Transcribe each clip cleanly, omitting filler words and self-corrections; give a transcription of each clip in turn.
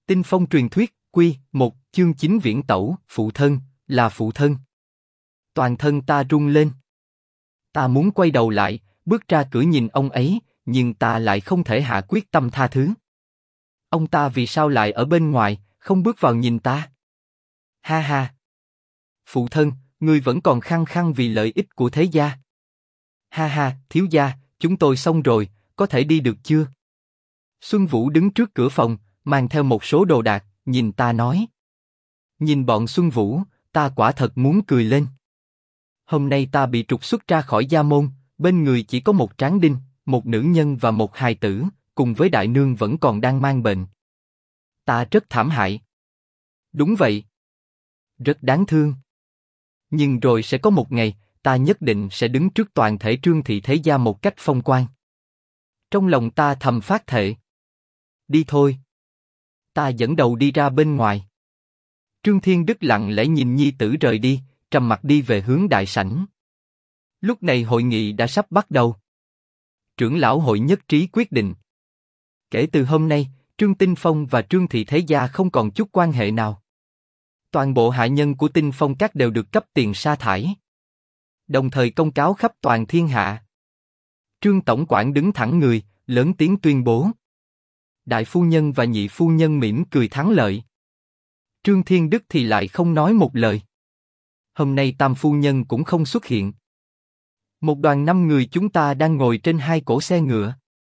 Tinh phong truyền thuyết, Quy 1, chương 9 viễn tẩu, phụ thân, là phụ thân. Toàn thân ta run lên. Ta muốn quay đầu lại, bước ra cửa nhìn ông ấy, nhưng ta lại không thể hạ quyết tâm tha thứ. Ông ta vì sao lại ở bên ngoài, không bước vào nhìn ta? Ha ha! Phụ thân, ngươi vẫn còn khăng khăng vì lợi ích của thế gia. Ha ha, thiếu gia, chúng tôi xong rồi, có thể đi được chưa? Xuân Vũ đứng trước cửa phòng, mang theo một số đồ đạc, nhìn ta nói. Nhìn bọn Xuân Vũ, ta quả thật muốn cười lên. Hôm nay ta bị trục xuất ra khỏi gia môn, bên người chỉ có một tráng đinh, một nữ nhân và một hài tử, cùng với đại nương vẫn còn đang mang bệnh. Ta rất thảm hại. Đúng vậy. Rất đáng thương. Nhưng rồi sẽ có một ngày, ta nhất định sẽ đứng trước toàn thể Trương thị thế gia một cách phong quang. Trong lòng ta thầm phát thệ. Đi thôi. Ta dẫn đầu đi ra bên ngoài. Trương Thiên Đức lặng lẽ nhìn nhi tử rời đi, trầm mặt đi về hướng đại sảnh. Lúc này hội nghị đã sắp bắt đầu. Trưởng lão hội nhất trí quyết định. Kể từ hôm nay, Trương Tinh Phong và Trương thị thế gia không còn chút quan hệ nào. Toàn bộ hạ nhân của Tinh Phong các đều được cấp tiền sa thải. Đồng thời công cáo khắp toàn thiên hạ. Trương tổng quản đứng thẳng người, lớn tiếng tuyên bố. Đại phu nhân và nhị phu nhân mỉm cười thắng lợi. Trương Thiên Đức thì lại không nói một lời. Hôm nay tam phu nhân cũng không xuất hiện. Một đoàn 5 người chúng ta đang ngồi trên 2 cỗ xe ngựa.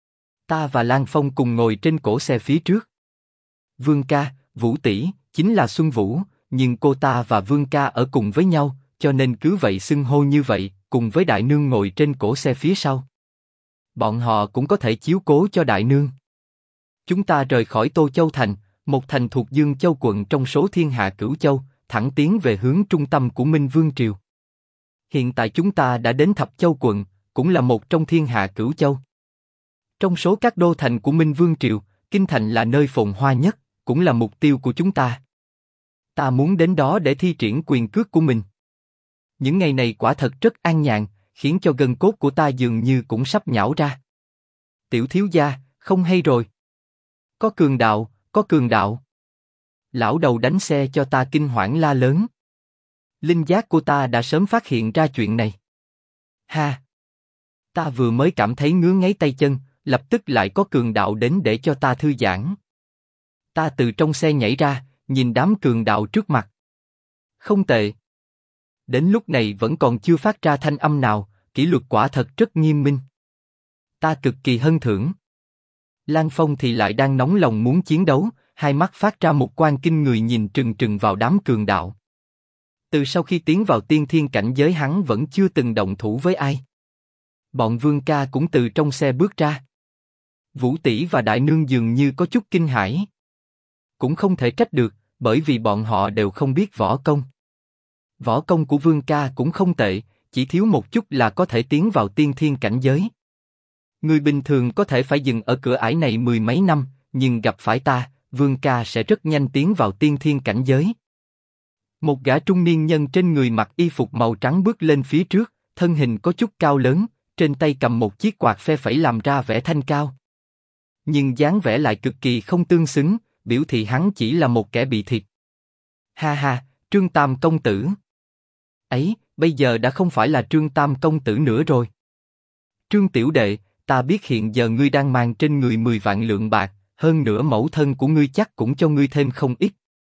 Ta và Lan Phong cùng ngồi trên cỗ xe phía trước. Vương ca, Vũ tỷ, chính là Xuân Vũ, nhưng cô ta và Vương ca ở cùng với nhau, cho nên cứ vậy xưng hô như vậy, cùng với đại nương ngồi trên cỗ xe phía sau. Bọn họ cũng có thể chiếu cố cho đại nương. Chúng ta rời khỏi Tô Châu thành, một thành thuộc Dương Châu quận trong số thiên hạ Cửu Châu, thẳng tiến về hướng trung tâm của Minh Vương triều. Hiện tại chúng ta đã đến Thập Châu quận, cũng là một trong thiên hạ Cửu Châu. Trong số các đô thành của Minh Vương triều, Kinh thành là nơi phồn hoa nhất, cũng là mục tiêu của chúng ta. Ta muốn đến đó để thi triển quyền cước của mình. Những ngày này quả thật rất an nhàn, khiến cho gân cốt của ta dường như cũng sắp nhão ra. Tiểu thiếu gia, không hay rồi. Có cường đạo, có cường đạo. Lão đầu đánh xe cho ta kinh hoảng la lớn. Linh giác của ta đã sớm phát hiện ra chuyện này. Ha! Ta vừa mới cảm thấy ngứa ngáy tay chân, lập tức lại có cường đạo đến để cho ta thư giãn. Ta từ trong xe nhảy ra, nhìn đám cường đạo trước mặt. Không tệ. Đến lúc này vẫn còn chưa phát ra thanh âm nào, kỷ luật quả thật rất nghiêm minh. Ta cực kỳ hân thưởng. Lan Phong thì lại đang nóng lòng muốn chiến đấu, hai mắt phát ra một quang kinh người nhìn trừng trừng vào đám cường đạo. Từ sau khi tiến vào tiên thiên cảnh giới hắn vẫn chưa từng động thủ với ai. Bọn Vương ca cũng từ trong xe bước ra. Vũ tỷ và đại nương dường như có chút kinh hãi. Cũng không thể trách được, bởi vì bọn họ đều không biết võ công. Võ công của Vương ca cũng không tệ, chỉ thiếu một chút là có thể tiến vào tiên thiên cảnh giới. Người bình thường có thể phải dừng ở cửa ải này 10 mấy năm, nhưng gặp phải ta, Vương ca sẽ rất nhanh tiến vào tiên thiên cảnh giới. Một gã trung niên nhân trên người mặc y phục màu trắng bước lên phía trước, thân hình có chút cao lớn, trên tay cầm một chiếc quạt phe phẩy làm ra vẻ thanh cao. Nhưng dáng vẻ lại cực kỳ không tương xứng, biểu thị hắn chỉ là một kẻ bị thiệt. Ha ha, Trương Tam công tử. Ấy, bây giờ đã không phải là Trương Tam công tử nữa rồi. Trương tiểu đệ, ta biết hiện giờ ngươi đang mang trên người 10 vạn lượng bạc, hơn nữa mẫu thân của ngươi chắc cũng cho ngươi thêm không ít.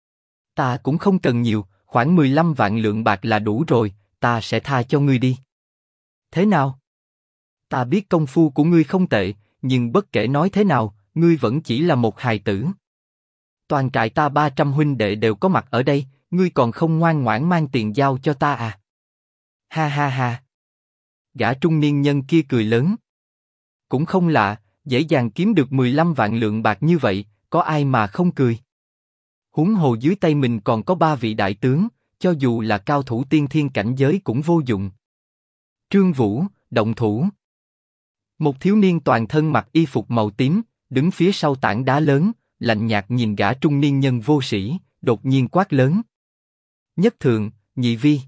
Ta cũng không cần nhiều, khoảng 15 vạn lượng bạc là đủ rồi, ta sẽ tha cho ngươi đi. Thế nào? Ta biết công phu của ngươi không tệ, nhưng bất kể nói thế nào, ngươi vẫn chỉ là một hài tử. Toàn trại ta 300 huynh đệ đều có mặt ở đây, ngươi còn không ngoan ngoãn mang tiền giao cho ta à? Ha ha ha. Gã trung niên nhân kia cười lớn. Cũng không lạ, dễ dàng kiếm được 15 vạn lượng bạc như vậy, có ai mà không cười. Huống hồ dưới tay mình còn có 3 vị đại tướng, cho dù là cao thủ tiên thiên cảnh giới cũng vô dụng. Trương Vũ, động thủ. Một thiếu niên toàn thân mặc y phục màu tím, đứng phía sau tảng đá lớn, lạnh nhạt nhìn gã trung niên nhân vô sĩ, đột nhiên quát lớn. Nhất thượng, nhị vi.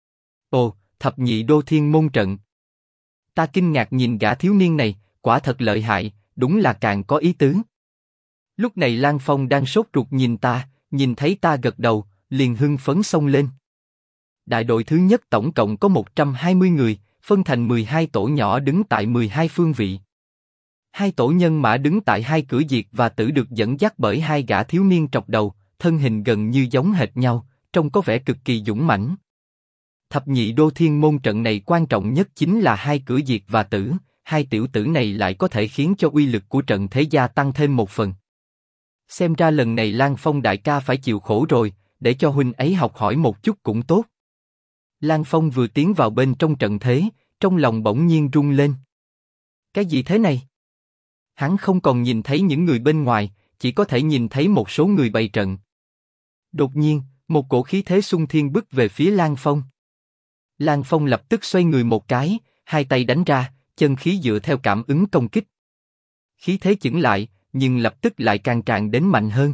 Ồ, thập nhị đô thiên môn trận. Ta kinh ngạc nhìn gã thiếu niên này, quả thật lợi hại, đúng là càng có ý tứ. Lúc này Lan Phong đang sốt ruột nhìn ta, nhìn thấy ta gật đầu, liền hưng phấn xông lên. Đại đội thứ nhất tổng cộng có 120 người, phân thành 12 tổ nhỏ đứng tại 12 phương vị. Hai tổ nhân mã đứng tại hai cửa diệt và tử được dẫn dắt bởi hai gã thiếu niên trọc đầu, thân hình gần như giống hệt nhau, trông có vẻ cực kỳ dũng mãnh. Thập nhị đô thiên môn trận này quan trọng nhất chính là hai cửa diệt và tử, hai tiểu tử này lại có thể khiến cho uy lực của trận thế gia tăng thêm một phần. Xem ra lần này Lan Phong đại ca phải chịu khổ rồi, để cho huynh ấy học hỏi một chút cũng tốt. Lan Phong vừa tiến vào bên trong trận thế, trong lòng bỗng nhiên rung lên. Cái gì thế này? Hắn không còn nhìn thấy những người bên ngoài, chỉ có thể nhìn thấy một số người bày trận. Đột nhiên, một cổ khí thế xung thiên bức về phía Lan Phong. Lan Phong lập tức xoay người một cái, hai tay đánh ra, chân khí dựa theo cảm ứng công kích. Khí thế chững lại, nhưng lập tức lại càng tràn đến mạnh hơn.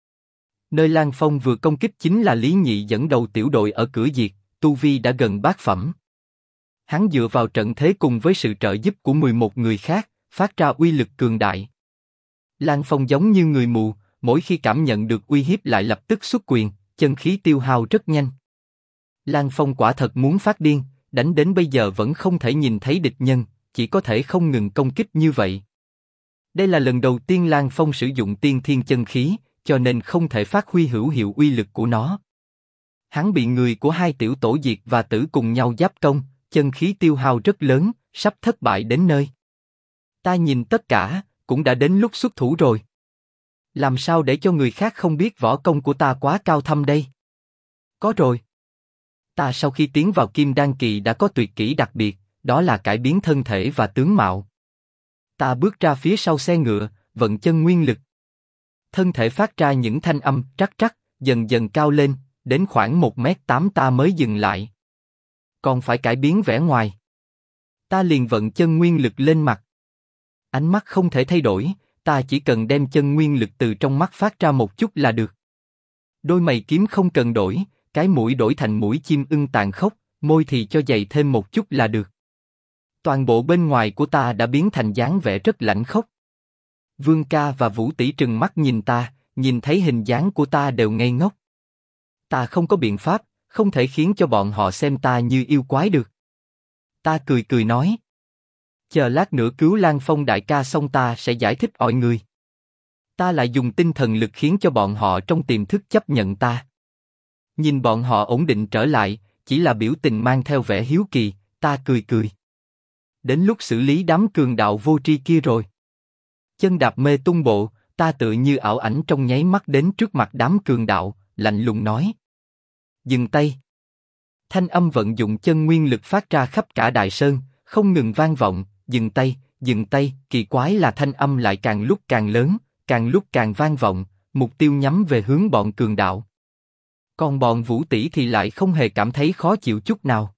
Nơi Lan Phong vừa công kích chính là Lý Nhị dẫn đầu tiểu đội ở cửa diệt, tu vi đã gần bát phẩm. Hắn dựa vào trận thế cùng với sự trợ giúp của 11 người khác, phát ra uy lực cường đại. Lan Phong giống như người mù, mỗi khi cảm nhận được uy hiếp lại lập tức xuất quyền, chân khí tiêu hao rất nhanh. Lan Phong quả thật muốn phát điên, đánh đến bây giờ vẫn không thể nhìn thấy địch nhân, chỉ có thể không ngừng công kích như vậy. Đây là lần đầu tiên Lan Phong sử dụng tiên thiên chân khí, cho nên không thể phát huy hữu hiệu uy lực của nó. Hắn bị người của hai tiểu tổ diệt và tử cùng nhau giáp công, chân khí tiêu hao rất lớn, sắp thất bại đến nơi. Ta nhìn tất cả, cũng đã đến lúc xuất thủ rồi. Làm sao để cho người khác không biết võ công của ta quá cao thâm đây? Có rồi. Ta sau khi tiến vào Kim Đan kỳ đã có tuyệt kỹ đặc biệt, đó là cải biến thân thể và tướng mạo. Ta bước ra phía sau xe ngựa, vận chân nguyên lực. Thân thể phát ra những thanh âm trắc trắc, dần dần cao lên, đến khoảng 1m8 ta mới dừng lại. Còn phải cải biến vẻ ngoài. Ta liền vận chân nguyên lực lên mặt. Ánh mắt không thể thay đổi, ta chỉ cần đem chân nguyên lực từ trong mắt phát ra một chút là được. Đôi mày kiếm không cần đổi, cái mũi đổi thành mũi chim ưng tàn khốc, môi thì cho dày thêm một chút là được. Toàn bộ bên ngoài của ta đã biến thành dáng vẻ rất lạnh khốc. Vương ca và Vũ tỷ trừng mắt nhìn ta, nhìn thấy hình dáng của ta đều ngây ngốc. Ta không có biện pháp, không thể khiến cho bọn họ xem ta như yêu quái được. Ta cười cười nói. Chờ lát nữa cứu Lan Phong đại ca xong ta sẽ giải thích mọi người. Ta lại dùng tinh thần lực khiến cho bọn họ trong tiềm thức chấp nhận ta. Nhìn bọn họ ổn định trở lại, chỉ là biểu tình mang theo vẻ hiếu kỳ, ta cười cười. Đến lúc xử lý đám cường đạo vô tri kia rồi. Chân đạp mê tung bộ, ta tựa như ảo ảnh trong nháy mắt đến trước mặt đám cường đạo, lạnh lùng nói. Dừng tay. Thanh âm vận dụng chân nguyên lực phát ra khắp cả đại sơn, không ngừng vang vọng, dừng tay, kỳ quái là thanh âm lại càng lúc càng lớn, càng lúc càng vang vọng, mục tiêu nhắm về hướng bọn cường đạo. Còn bọn Vũ tỷ thì lại không hề cảm thấy khó chịu chút nào.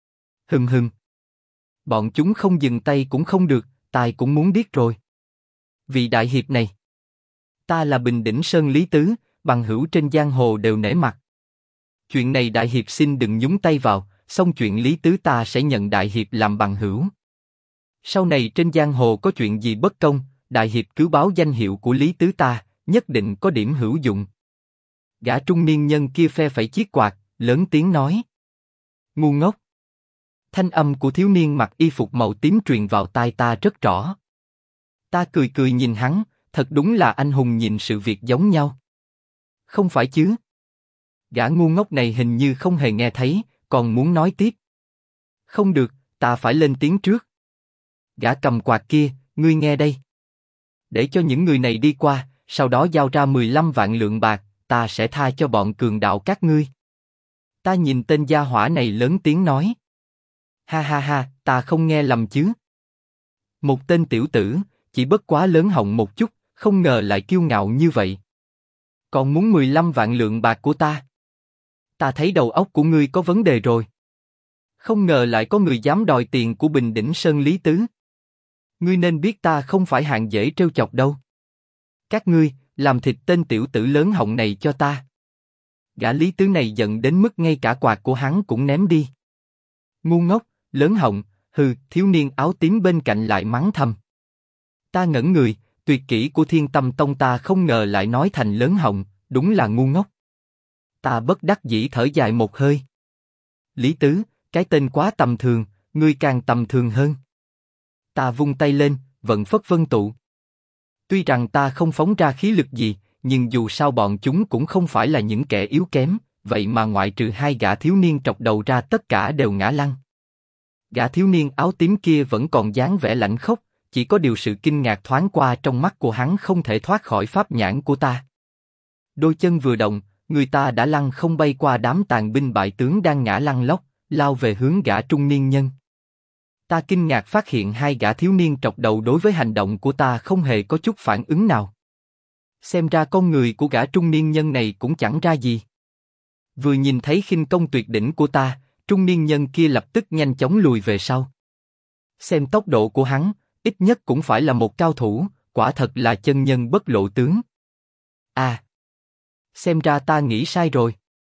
Hừm. Bọn chúng không dừng tay cũng không được, tài cũng muốn biết rồi. Vị đại hiệp này. Ta là Bình Đỉnh Sơn Lý Tứ, bằng hữu trên giang hồ đều nể mặt. Chuyện này đại hiệp xin đừng nhúng tay vào, xong chuyện Lý Tứ ta sẽ nhận đại hiệp làm bằng hữu. Sau này trên giang hồ có chuyện gì bất công, đại hiệp cứ báo danh hiệu của Lý Tứ ta, nhất định có điểm hữu dụng. Gã trung niên nhân kia phe phẩy chiếc quạt, lớn tiếng nói. Ngu ngốc. Thanh âm của thiếu niên mặc y phục màu tím truyền vào tai ta rất rõ. Ta cười cười nhìn hắn, thật đúng là anh hùng nhìn sự việc giống nhau. Không phải chứ? Gã ngu ngốc này hình như không hề nghe thấy, còn muốn nói tiếp. Không được, ta phải lên tiếng trước. Gã cầm quạt kia, ngươi nghe đây. Để cho những người này đi qua, sau đó giao ra 15 vạn lượng bạc, ta sẽ tha cho bọn cường đạo các ngươi. Ta nhìn tên gia hỏa này lớn tiếng nói. Ha, ta không nghe lầm chứ. Một tên tiểu tử, chỉ bất quá lớn họng một chút, không ngờ lại kiêu ngạo như vậy. Còn muốn 15 vạn lượng bạc của ta. Ta thấy đầu óc của ngươi có vấn đề rồi. Không ngờ lại có người dám đòi tiền của Bình Đỉnh Sơn Lý Tứ. Ngươi nên biết ta không phải hạng dễ trêu chọc đâu. Các ngươi, làm thịt tên tiểu tử lớn họng này cho ta. Gã Lý Tứ này giận đến mức ngay cả quạt của hắn cũng ném đi. Ngu ngốc, lớn họng, hừ, thiếu niên áo tím bên cạnh lại mắng thầm. Ta ngẩn người, tuyệt kỹ của Thiên Tâm Tông ta không ngờ lại nói thành lớn họng, đúng là ngu ngốc. Ta bất đắc dĩ thở dài một hơi. Lý Tứ, cái tên quá tầm thường, ngươi càng tầm thường hơn. Ta vung tay lên, vận phất vân tụ. Tuy rằng ta không phóng ra khí lực gì, nhưng dù sao bọn chúng cũng không phải là những kẻ yếu kém, vậy mà ngoại trừ hai gã thiếu niên trọc đầu ra tất cả đều ngã lăn. Gã thiếu niên áo tím kia vẫn còn dáng vẻ lạnh khốc, chỉ có điều sự kinh ngạc thoáng qua trong mắt của hắn không thể thoát khỏi pháp nhãn của ta. Đôi chân vừa động, người ta đã lăn không bay qua đám tàn binh bại tướng đang ngã lăn lóc, lao về hướng gã trung niên nhân. Ta kinh ngạc phát hiện hai gã thiếu niên trọc đầu đối với hành động của ta không hề có chút phản ứng nào. Xem ra con người của gã trung niên nhân này cũng chẳng ra gì. Vừa nhìn thấy khinh công tuyệt đỉnh của ta, trung niên nhân kia lập tức nhanh chóng lùi về sau. Xem tốc độ của hắn, ít nhất cũng phải là một cao thủ, quả thật là chân nhân bất lộ tướng. À, xem ra ta nghĩ sai rồi.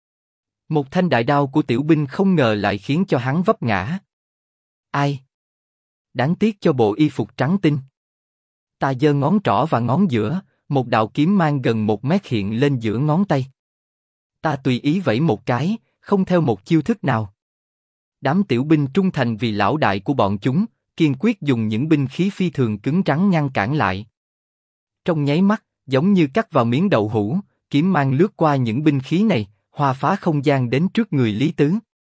Một thanh đại đao của tiểu binh không ngờ lại khiến cho hắn vấp ngã. Ai? Đáng tiếc cho bộ y phục trắng tinh. Ta giơ ngón trỏ và ngón giữa, một đạo kiếm mang gần 1 mét hiện lên giữa ngón tay. Ta tùy ý vẫy một cái, không theo một chiêu thức nào. Đám tiểu binh trung thành vì lão đại của bọn chúng, kiên quyết dùng những binh khí phi thường cứng rắn ngăn cản lại. Trong nháy mắt, giống như cắt vào miếng đậu hũ, kiếm mang lướt qua những binh khí này, hòa phá không gian đến trước người Lý Tứ.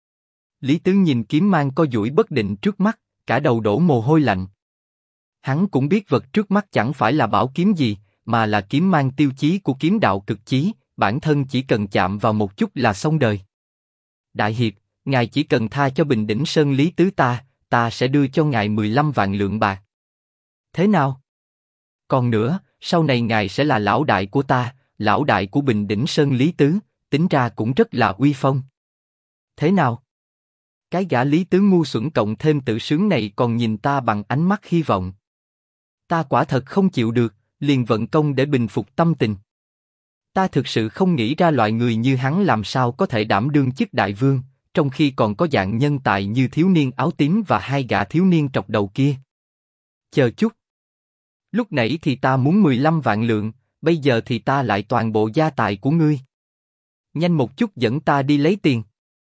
Lý Tứ nhìn kiếm mang co duỗi bất định trước mắt, cả đầu đổ mồ hôi lạnh. Hắn cũng biết vật trước mắt chẳng phải là bảo kiếm gì, mà là kiếm mang tiêu chí của kiếm đạo cực chí, bản thân chỉ cần chạm vào một chút là xong đời. Đại hiệp, ngài chỉ cần tha cho Bình Đỉnh Sơn Lý Tứ ta sẽ đưa cho ngài 15 vạn lượng bạc. Thế nào? Còn nữa, sau này ngài sẽ là lão đại của ta, lão đại của Bình Đỉnh Sơn Lý Tứ, tính ra cũng rất là uy phong. Thế nào? Cái gã Lý Tứ ngu xuẩn cộng thêm tự sướng này còn nhìn ta bằng ánh mắt hy vọng. Ta quả thật không chịu được, liền vận công để bình phục tâm tình. Ta thực sự không nghĩ ra loại người như hắn làm sao có thể đảm đương chức đại vương, trong khi còn có dạng nhân tài như thiếu niên áo tím và hai gã thiếu niên trọc đầu kia. Chờ chút. Lúc nãy thì ta muốn 15 vạn lượng, bây giờ thì ta lại toàn bộ gia tài của ngươi. Nhanh một chút dẫn ta đi lấy tiền.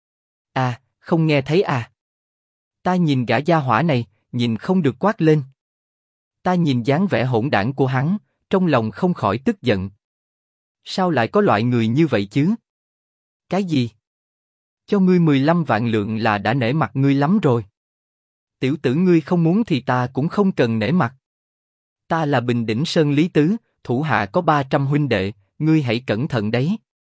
À, không nghe thấy à? Ta nhìn gã gia hỏa này, nhìn không được quát lên. Ta nhìn dáng vẻ hỗn đảng của hắn, trong lòng không khỏi tức giận. Sao lại có loại người như vậy chứ? Cái gì? Cho ngươi 15 vạn lượng là đã nể mặt ngươi lắm rồi. Tiểu tử ngươi không muốn thì ta cũng không cần nể mặt. Ta là Bình Đỉnh Sơn Lý Tứ, thủ hạ có 300 huynh đệ, ngươi hãy cẩn thận đấy.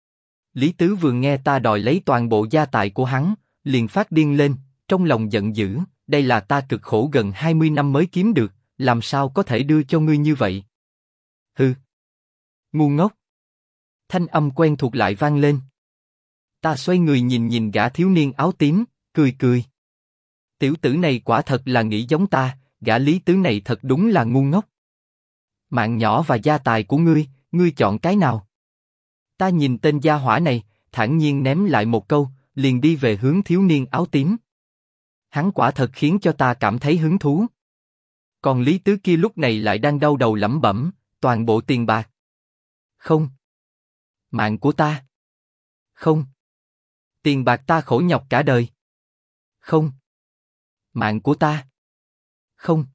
Lý Tứ vừa nghe ta đòi lấy toàn bộ gia tài của hắn, liền phát điên lên, trong lòng giận dữ, đây là ta cực khổ gần 20 năm mới kiếm được, làm sao có thể đưa cho ngươi như vậy? Hừ, ngu ngốc. Thanh âm quen thuộc lại vang lên. Ta xoay người nhìn nhìn gã thiếu niên áo tím, cười cười. Tiểu tử này quả thật là nghĩ giống ta, gã Lý Tứ này thật đúng là ngu ngốc. Mạng nhỏ và gia tài của ngươi chọn cái nào? Ta nhìn tên gia hỏa này, thản nhiên ném lại một câu, liền đi về hướng thiếu niên áo tím. Hắn quả thật khiến cho ta cảm thấy hứng thú. Còn Lý Tứ kia lúc này lại đang đau đầu lẩm bẩm, toàn bộ tiền bạc. Không. Mạng của ta. Không. Tiền bạc ta khổ nhọc cả đời. Không. Mạng của ta. Không.